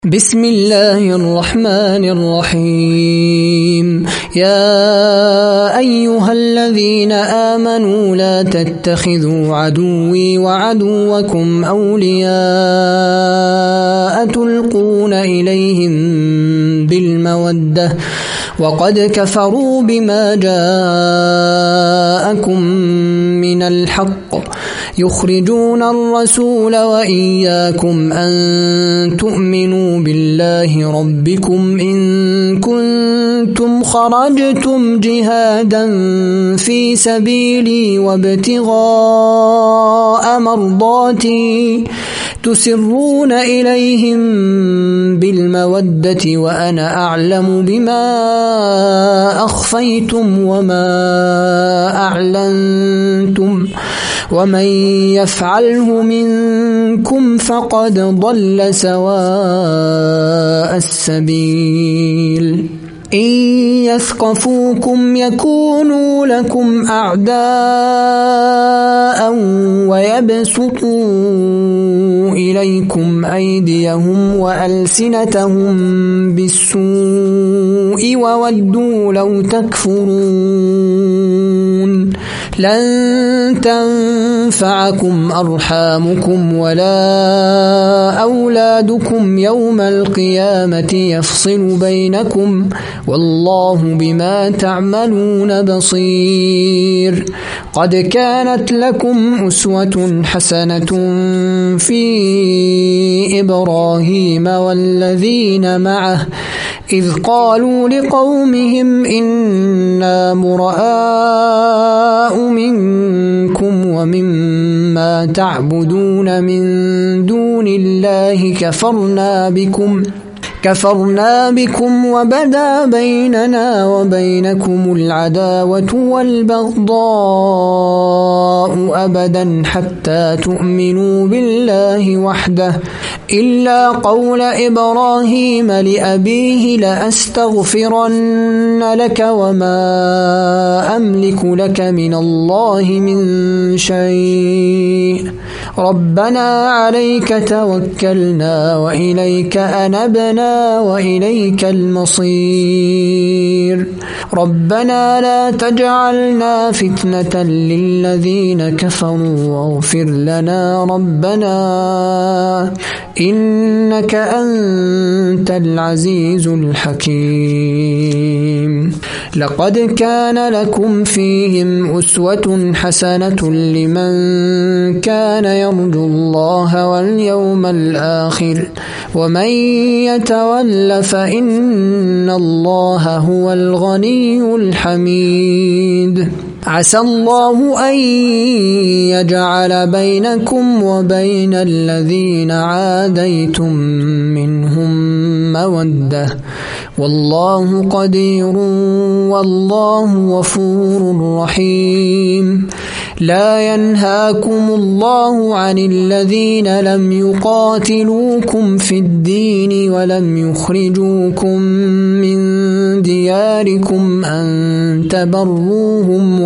بسم الله الرحمن الرحيم. يا أيها الذين آمنوا لا تتخذوا عدوي وعدوكم أولياء تلقون إليهم بالمودة وقد كفروا بما جاءكم من الحق يخرجون الرسول وإياكم أن تؤمنوا بالله ربكم إن كنتم خرجتم جهادا في سبيلي وابتغاء مرضاتي تسرون إليهم بالمودة وأنا أعلم بما أخفيتم وما أعلنتم ومن يفعله منكم فقد ضل سواء السبيل. إن يثقفوكم يكونوا لكم أعداء ويبسطوا إليكم أيديهم وألسنتهم بالسوء وودوا لو تكفرون. لن تنفعكم أرحامكم ولا أولادكم يوم القيامة يفصل بينكم والله بما تعملون بصير. قد كانت لكم أسوة حسنة في إبراهيم والذين معه إذ قالوا لقومهم إنا براء منكم ومما تعبدون من دون الله كفرنا بكم وبدا بيننا وبينكم العداوة والبغضاء أبدا حتى تؤمنوا بالله وحده إلا قول إبراهيم لأبيه لأستغفرن لك وما أملك لك من الله من شيء ربنا عليك توكلنا وإليك أنبنا وإليك المصير. ربنا لا تجعلنا فتنة للذين كفروا واغفر لنا ربنا إنك أنت العزيز الحكيم. لقد كان لكم فيهم أسوة حسنة لمن كان يرجو الله واليوم الآخر ومن يتول فإن الله هو الغني الحميد. عسى الله أن يجعل بينكم وبين الذين عاديتم منهم مودة والله قدير والله غفور رحيم. لا ينهاكم الله عن الذين لم يقاتلوكم في الدين ولم يخرجوكم من دياركم أن تبروهم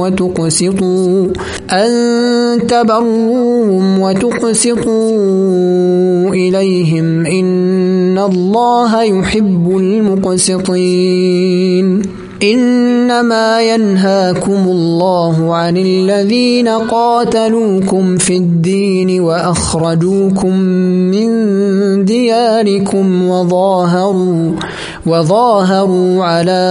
وتقسطوا إليهم إن الله يحب المقسطين. إنما ينهاكم الله عن الذين قاتلوكم في الدين وأخرجوكم من دياركم وظاهروا على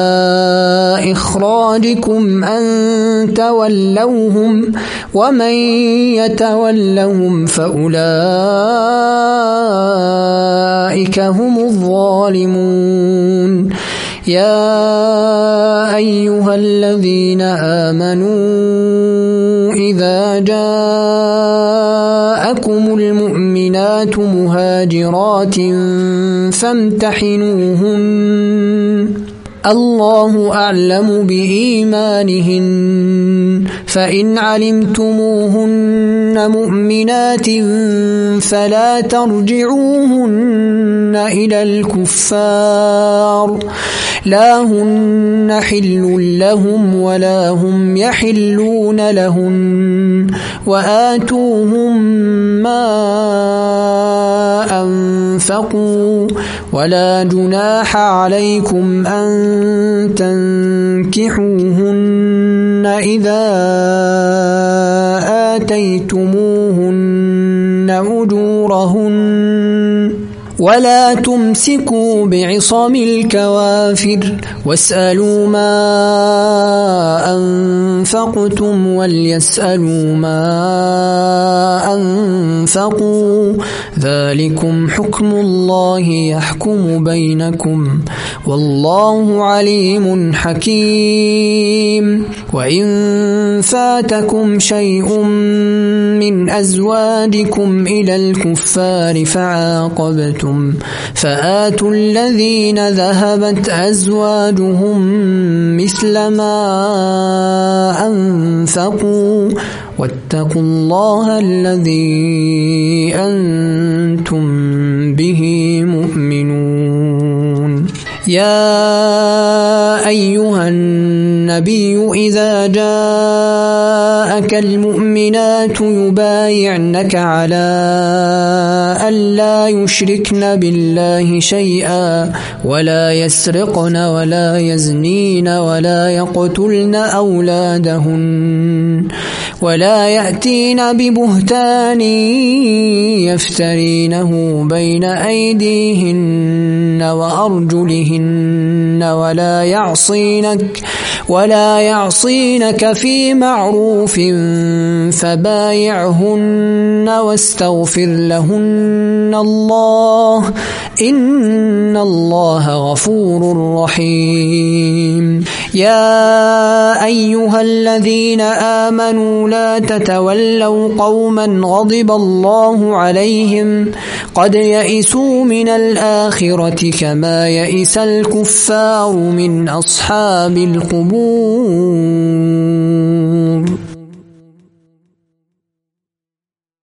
إخراجكم أن تولوهم ومن يتولهم فأولئك هم الظالمون. يا أيها الذين آمنوا إذا جاءكم المؤمنات مهاجرات فامتحنوهن الله أعلم بإيمانهن فإن علمتموهن مؤمنات فلا ترجعوهن إلى الكفار لا هن حل لهم ولا هم يحلون لهن وآتوهم ما أنفقوا ولا جناح عليكم أن تنكحوهن إذا آتيتموهن أجورهن ولا تمسكوا بعصم الكوافر واسألوا ما أنفقتم وليسألوا ما أنفقوا ذلكم حكم الله يحكم بينكم والله عليم حكيم. وإن فاتكم شيء من أزواجكم إلى الكفار فعاقبتم فآتوا الذين ذهبت أزواجهم مثل ما أنفقوا واتقوا الله الذي أنتم به مؤمنون. يا أيها النبي إذا جاءك المؤمنات يبايعنك على ألا يشركن بالله شيئا ولا يسرقن ولا يزنين ولا يقتلن أولادهن ولا يأتين ببهتان يفترينه بين أيديهن وأرجلهن ولا يعصينك في معروف فبايعهن واستغفر لهن الله إن الله غفور رحيم. يا أيها الذين آمنوا لا تتولوا قوما غضب الله عليهم قد يئسوا من الآخرة كما يئس الكفار من أصحاب القبور.